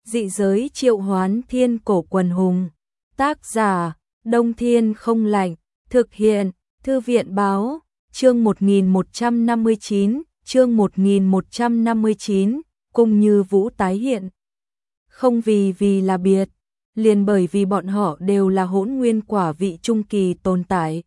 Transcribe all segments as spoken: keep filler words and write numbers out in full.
Dị giới triệu hoán thiên cổ quần hùng. Tác giả, Đông Thiên không lạnh. Thực hiện, Thư viện báo, chương một nghìn một trăm năm mươi chín, chương một nghìn một trăm năm mươi chín, Cung Như Vũ tái hiện. Không vì vì là biệt, liền bởi vì bọn họ đều là hỗn nguyên quả vị trung kỳ tồn tại.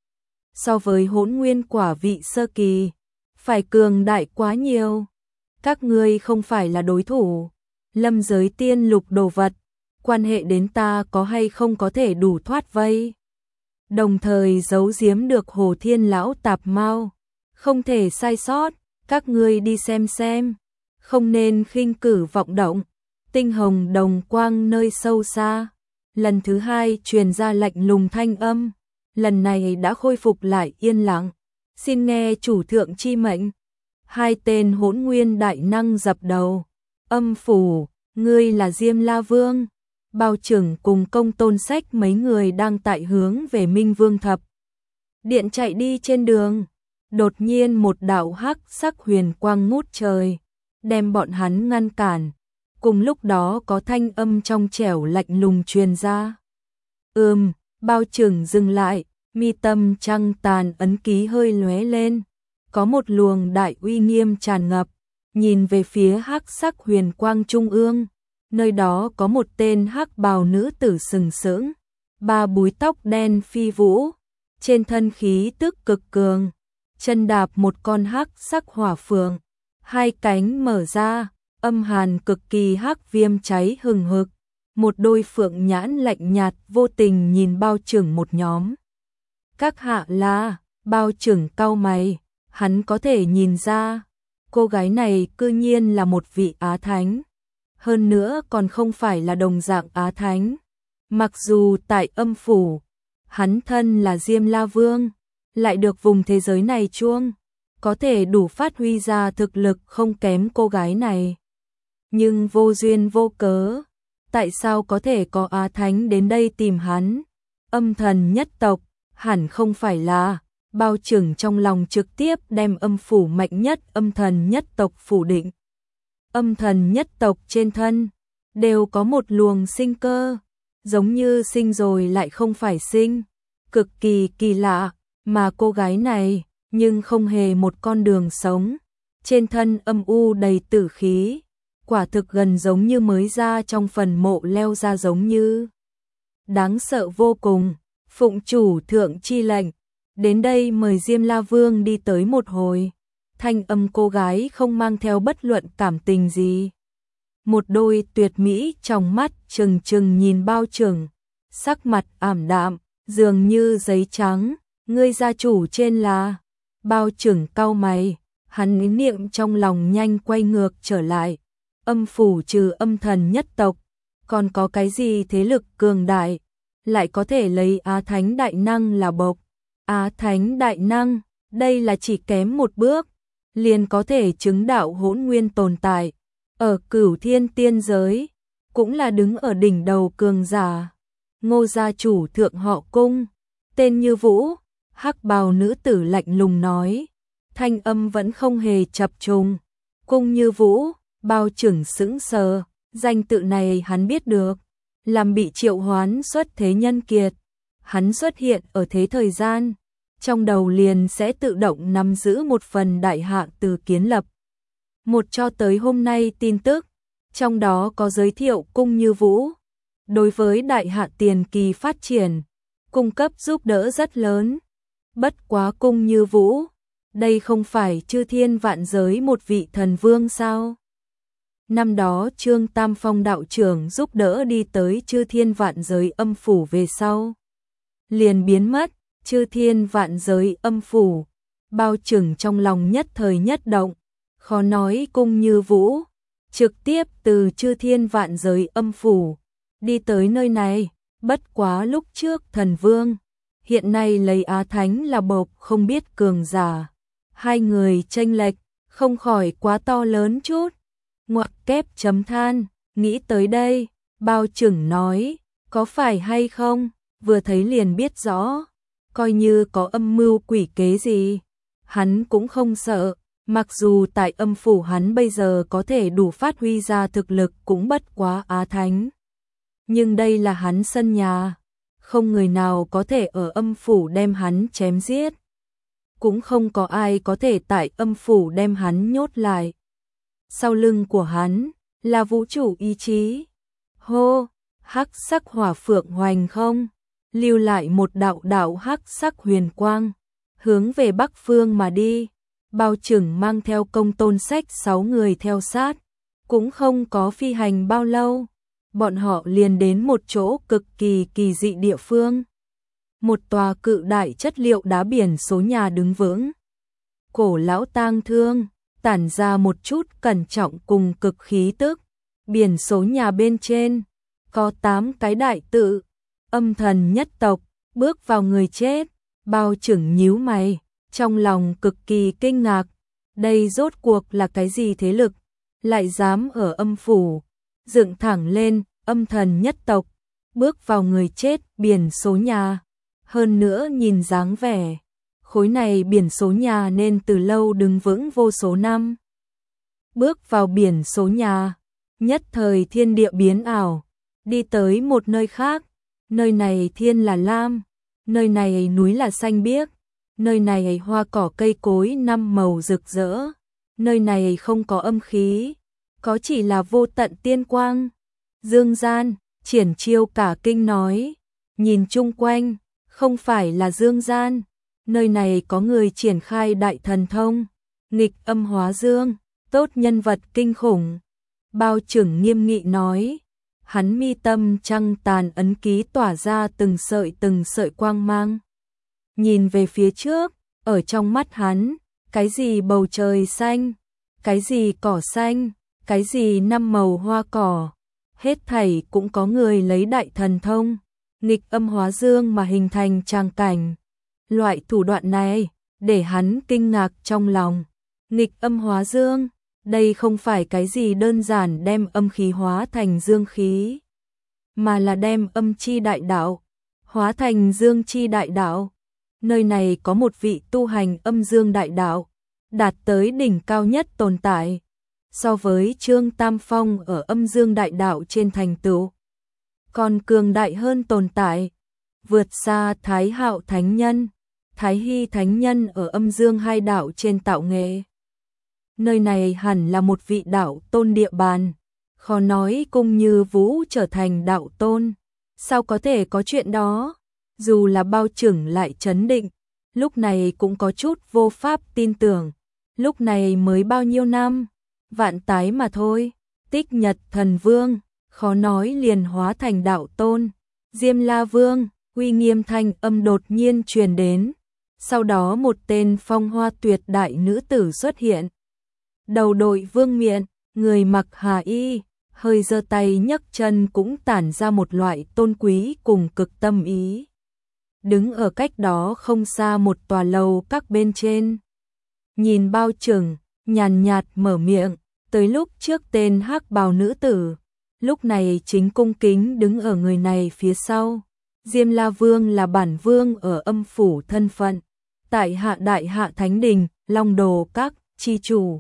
So với hỗn nguyên quả vị sơ kỳ, phải cường đại quá nhiều. Các ngươi không phải là đối thủ. Lâm giới tiên lục đồ vật, quan hệ đến ta có hay không có thể đủ thoát vây. Đồng thời giấu giếm được Hồ Thiên lão tạp mau, không thể sai sót, các ngươi đi xem xem, không nên khinh cử vọng động. Tinh hồng đồng quang nơi sâu xa, lần thứ hai truyền ra lạnh lùng thanh âm, lần này đã khôi phục lại yên lặng. Xin nghe chủ thượng chi mệnh. Hai tên hỗn nguyên đại năng dập đầu. Âm phủ, ngươi là Diêm La Vương. Bao trưởng cùng Công Tôn Sách mấy người đang tại hướng về Minh Vương Thập Điện chạy đi trên đường. Đột nhiên một đạo hắc sắc huyền quang ngút trời, đem bọn hắn ngăn cản. Cùng lúc đó có thanh âm trong trẻo lạnh lùng truyền ra. Ừm, bao trưởng dừng lại, mi tâm trăng tàn ấn ký hơi lóe lên. Có một luồng đại uy nghiêm tràn ngập, nhìn về phía hắc sắc huyền quang trung ương. Nơi đó có một tên hắc bào nữ tử sừng sững, ba búi tóc đen phi vũ, trên thân khí tức cực cường, chân đạp một con hắc sắc hỏa phượng, hai cánh mở ra, âm hàn cực kỳ hắc viêm cháy hừng hực, một đôi phượng nhãn lạnh nhạt vô tình nhìn bao trưởng một nhóm. Các hạ là, bao trưởng cau mày, hắn có thể nhìn ra, cô gái này cư nhiên là một vị Á Thánh. Hơn nữa còn không phải là đồng dạng Á Thánh. Mặc dù tại âm phủ, hắn thân là Diêm La Vương, lại được vùng thế giới này chuông, có thể đủ phát huy ra thực lực không kém cô gái này. Nhưng vô duyên vô cớ, tại sao có thể có Á Thánh đến đây tìm hắn? Âm thần nhất tộc, hẳn không phải là, bao trưởng trong lòng trực tiếp đem âm phủ mạnh nhất âm thần nhất tộc phủ định. Âm thần nhất tộc trên thân đều có một luồng sinh cơ, giống như sinh rồi lại không phải sinh, cực kỳ kỳ lạ, mà cô gái này nhưng không hề một con đường sống, trên thân âm u đầy tử khí, quả thực gần giống như mới ra trong phần mộ leo ra giống như. Đáng sợ vô cùng, phụng chủ thượng chi lệnh, đến đây mời Diêm La Vương đi tới một hồi. Thanh âm cô gái không mang theo bất luận cảm tình gì. Một đôi tuyệt mỹ trong mắt trừng trừng nhìn bao trưởng, sắc mặt ảm đạm, dường như giấy trắng. Ngươi gia chủ trên là. Bao trưởng cau mày, hắn ý niệm trong lòng nhanh quay ngược trở lại. Âm phủ trừ âm thần nhất tộc, còn có cái gì thế lực cường đại, lại có thể lấy Á Thánh đại năng là bộc. Á Thánh đại năng, đây là chỉ kém một bước, liền có thể chứng đạo hỗn nguyên tồn tại. Ở Cửu Thiên tiên giới, cũng là đứng ở đỉnh đầu cường giả. Ngô gia chủ thượng họ Cung, tên Như Vũ, hắc bào nữ tử lạnh lùng nói, thanh âm vẫn không hề chập trùng. Cung Như Vũ, bao trưởng sững sờ, danh tự này hắn biết được, làm bị triệu hoán xuất thế nhân kiệt. Hắn xuất hiện ở thế thời gian, trong đầu liền sẽ tự động nắm giữ một phần đại hạ từ kiến lập. Một cho tới hôm nay tin tức, trong đó có giới thiệu Cung Như Vũ. Đối với đại hạ tiền kỳ phát triển, cung cấp giúp đỡ rất lớn. Bất quá Cung Như Vũ, đây không phải chư thiên vạn giới một vị thần vương sao? Năm đó Trương Tam Phong đạo trưởng giúp đỡ đi tới chư thiên vạn giới âm phủ về sau, liền biến mất. Chư thiên vạn giới âm phủ, bao trưởng trong lòng nhất thời nhất động, khó nói Cung Như Vũ trực tiếp từ chư thiên vạn giới âm phủ đi tới nơi này. Bất quá lúc trước thần vương, hiện nay lấy Á Thánh là bộc không biết cường giả, hai người chênh lệch không khỏi quá to lớn chút. Ngoặc kép chấm than, nghĩ tới đây, bao trưởng nói, có phải hay không, vừa thấy liền biết rõ. Coi như có âm mưu quỷ kế gì, hắn cũng không sợ, Mặc dù tại âm phủ hắn bây giờ có thể đủ phát huy ra thực lực cũng bất quá á thánh. Nhưng đây là hắn sân nhà, không người nào có thể ở âm phủ đem hắn chém giết. Cũng không có ai có thể tại âm phủ đem hắn nhốt lại. Sau lưng của hắn là vũ trụ ý chí. Hô, hắc sắc hỏa phượng hoành không, lưu lại một đạo đạo hắc sắc huyền quang, hướng về bắc phương mà đi. Bao Chừng mang theo Công Tôn Sách sáu người theo sát, cũng không có phi hành bao lâu, bọn họ liền đến một chỗ cực kỳ kỳ dị địa phương. Một tòa cự đại chất liệu đá biển số nhà đứng vững. Cổ lão tang thương, tản ra một chút cẩn trọng cùng cực khí tức. Biển số nhà bên trên có tám cái đại tự, âm thần nhất tộc, bước vào người chết. Bao Chừng nhíu mày, trong lòng cực kỳ kinh ngạc, đây rốt cuộc là cái gì thế lực, lại dám ở âm phủ, dựng thẳng lên, âm thần nhất tộc, bước vào người chết, biển số nhà. Hơn nữa nhìn dáng vẻ, khối này biển số nhà nên từ lâu đứng vững vô số năm. Bước vào biển số nhà, nhất thời thiên địa biến ảo, đi tới một nơi khác, nơi này thiên là lam, nơi này núi là xanh biếc. Nơi này hoa cỏ cây cối năm màu rực rỡ, nơi này không có âm khí, có chỉ là vô tận tiên quang. Dương gian, Triển Chiêu cả kinh nói, nhìn chung quanh, không phải là dương gian, nơi này có người triển khai đại thần thông, nghịch âm hóa dương, tốt nhân vật kinh khủng. Bao Chừng nghiêm nghị nói, hắn mi tâm trăng tàn ấn ký tỏa ra từng sợi từng sợi quang mang. Nhìn về phía trước, ở trong mắt hắn, cái gì bầu trời xanh, cái gì cỏ xanh, cái gì năm màu hoa cỏ, hết thảy cũng có người lấy đại thần thông, nghịch âm hóa dương mà hình thành tràng cảnh. Loại thủ đoạn này, để hắn kinh ngạc trong lòng. Nghịch âm hóa dương, đây không phải cái gì đơn giản đem âm khí hóa thành dương khí, mà là đem âm chi đại đạo, hóa thành dương chi đại đạo. Nơi này có một vị tu hành âm dương đại đạo, đạt tới đỉnh cao nhất tồn tại. So với Trương Tam Phong ở âm dương đại đạo trên thành tựu, còn cường đại hơn tồn tại, vượt xa Thái Hạo Thánh Nhân, Thái Hy Thánh Nhân ở âm dương hai đạo trên tạo nghệ. Nơi này hẳn là một vị đạo tôn địa bàn, khó nói Cung Như Vũ trở thành đạo tôn, sao có thể có chuyện đó? Dù là Bao Chừng lại trấn định, lúc này cũng có chút vô pháp tin tưởng. Lúc này mới bao nhiêu năm, vạn tái mà thôi. Tích Nhật Thần Vương, khó nói liền hóa thành đạo tôn. Diêm La Vương, uy nghiêm thanh âm đột nhiên truyền đến. Sau đó một tên phong hoa tuyệt đại nữ tử xuất hiện. Đầu đội vương miện, người mặc hà y, hơi giơ tay nhấc chân cũng tản ra một loại tôn quý cùng cực tâm ý. Đứng ở cách đó không xa một tòa lầu các bên trên. Nhìn Bao Chừng, nhàn nhạt mở miệng, tới lúc trước tên hắc bào nữ tử, lúc này chính cung kính đứng ở người này phía sau. Diêm La Vương là bản vương ở âm phủ thân phận, tại hạ đại hạ thánh đình, Long Đồ các chi chủ.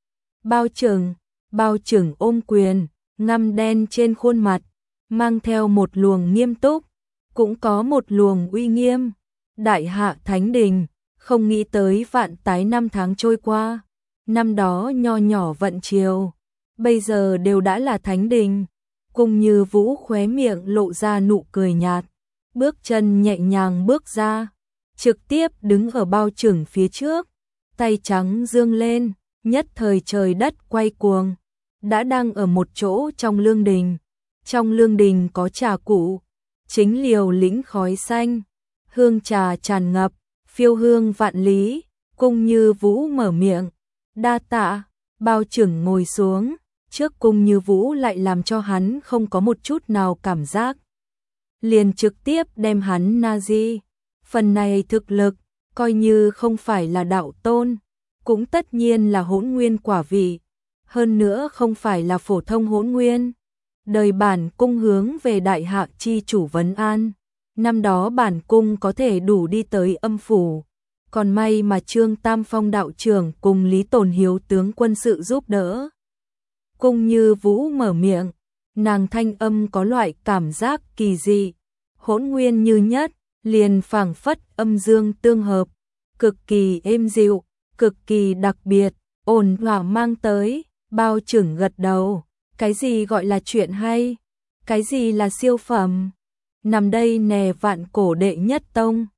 Bao Chừng, Bao Chừng ôm quyền, ngăm đen trên khuôn mặt, mang theo một luồng nghiêm túc, cũng có một luồng uy nghiêm. Đại hạ thánh đình, không nghĩ tới vạn tái năm tháng trôi qua, năm đó nho nhỏ vận triều, bây giờ đều đã là thánh đình. Cung Như Vũ khóe miệng lộ ra nụ cười nhạt, bước chân nhẹ nhàng bước ra, trực tiếp đứng ở Bao Chừng phía trước, tay trắng dương lên, nhất thời trời đất quay cuồng, đã đang ở một chỗ trong lương đình. Trong lương đình có trà cụ, chính liều lĩnh khói xanh, hương trà tràn ngập, phiêu hương vạn lý. Cung Như Vũ mở miệng, đa tạ. Bao Chừng ngồi xuống, trước Cung Như Vũ lại làm cho hắn không có một chút nào cảm giác, liền trực tiếp đem hắn na di. Phần này thực lực, coi như không phải là đạo tôn, cũng tất nhiên là hỗn nguyên quả vị, hơn nữa không phải là phổ thông hỗn nguyên. Đời bản cung hướng về đại hạ chi chủ vấn an, năm đó bản cung có thể đủ đi tới âm phủ, Còn may mà Trương Tam Phong đạo trưởng cùng Lý Tồn Hiếu tướng quân sự giúp đỡ. Cung Như Vũ mở miệng, nàng thanh âm có loại cảm giác kỳ dị, hỗn nguyên như nhất, liền phảng phất âm dương tương hợp, cực kỳ êm dịu, cực kỳ đặc biệt, ổn hòa mang tới. Bao trưởng gật đầu, cái gì gọi là chuyện hay, cái gì là siêu phẩm, nằm đây nè vạn cổ đệ nhất tông.